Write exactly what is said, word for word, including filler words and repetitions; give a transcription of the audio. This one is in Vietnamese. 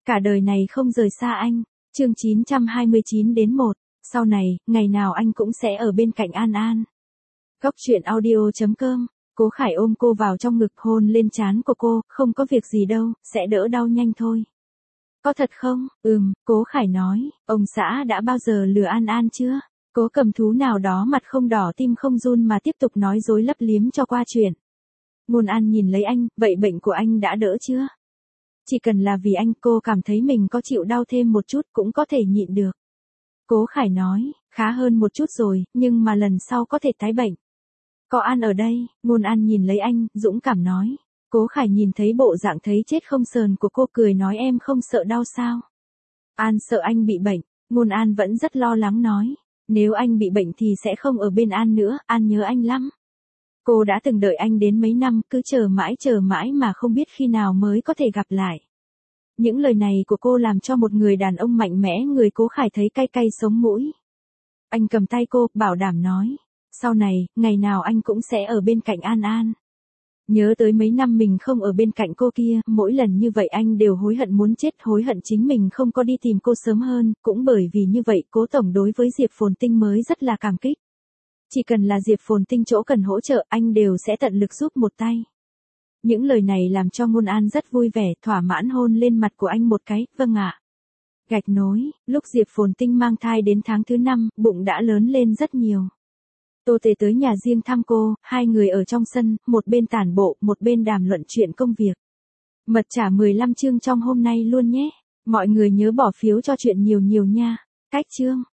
Cả đời này không rời xa anh. Chương chín trăm hai mươi chín đến một. Sau này, ngày nào anh cũng sẽ ở bên cạnh An An. Góc truyện audio chấm com. Cố Khải ôm cô vào trong ngực hôn lên trán của cô, không có việc gì đâu, sẽ đỡ đau nhanh thôi. Có thật không? Ừm, Cố Khải nói, ông xã đã bao giờ lừa An An chưa? Cố Cầm Thú nào đó mặt không đỏ tim không run mà tiếp tục nói dối lấp liếm cho qua chuyện. Ngôn An nhìn lấy anh, vậy bệnh của anh đã đỡ chưa? Chỉ cần là vì anh, cô cảm thấy mình có chịu đau thêm một chút cũng có thể nhịn được. Cố Khải nói, khá hơn một chút rồi, nhưng mà lần sau có thể tái bệnh. Có An ở đây, Ngôn An nhìn lấy anh, dũng cảm nói. Cố Khải nhìn thấy bộ dạng thấy chết không sờn của cô cười nói em không sợ đau sao? An sợ anh bị bệnh, Ngôn An vẫn rất lo lắng nói. Nếu anh bị bệnh thì sẽ không ở bên An nữa, An nhớ anh lắm. Cô đã từng đợi anh đến mấy năm, cứ chờ mãi chờ mãi mà không biết khi nào mới có thể gặp lại. Những lời này của cô làm cho một người đàn ông mạnh mẽ người Cố Khải thấy cay cay sống mũi. Anh cầm tay cô, bảo đảm nói. Sau này, ngày nào anh cũng sẽ ở bên cạnh An An. Nhớ tới mấy năm mình không ở bên cạnh cô kia, mỗi lần như vậy anh đều hối hận muốn chết, hối hận chính mình không có đi tìm cô sớm hơn, cũng bởi vì như vậy Cố Tổng đối với Diệp Phồn Tinh mới rất là cảm kích. Chỉ cần là Diệp Phồn Tinh chỗ cần hỗ trợ anh đều sẽ tận lực giúp một tay. Những lời này làm cho Ngôn An rất vui vẻ, thỏa mãn hôn lên mặt của anh một cái, vâng ạ. Gạch nối, lúc Diệp Phồn Tinh mang thai đến tháng thứ năm, bụng đã lớn lên rất nhiều. Tô Tề tới nhà riêng thăm cô, hai người ở trong sân, một bên tản bộ, một bên đàm luận chuyện công việc. Mật trả mười lăm chương trong hôm nay luôn nhé. Mọi người nhớ bỏ phiếu cho chuyện nhiều nhiều nha. Cách chương.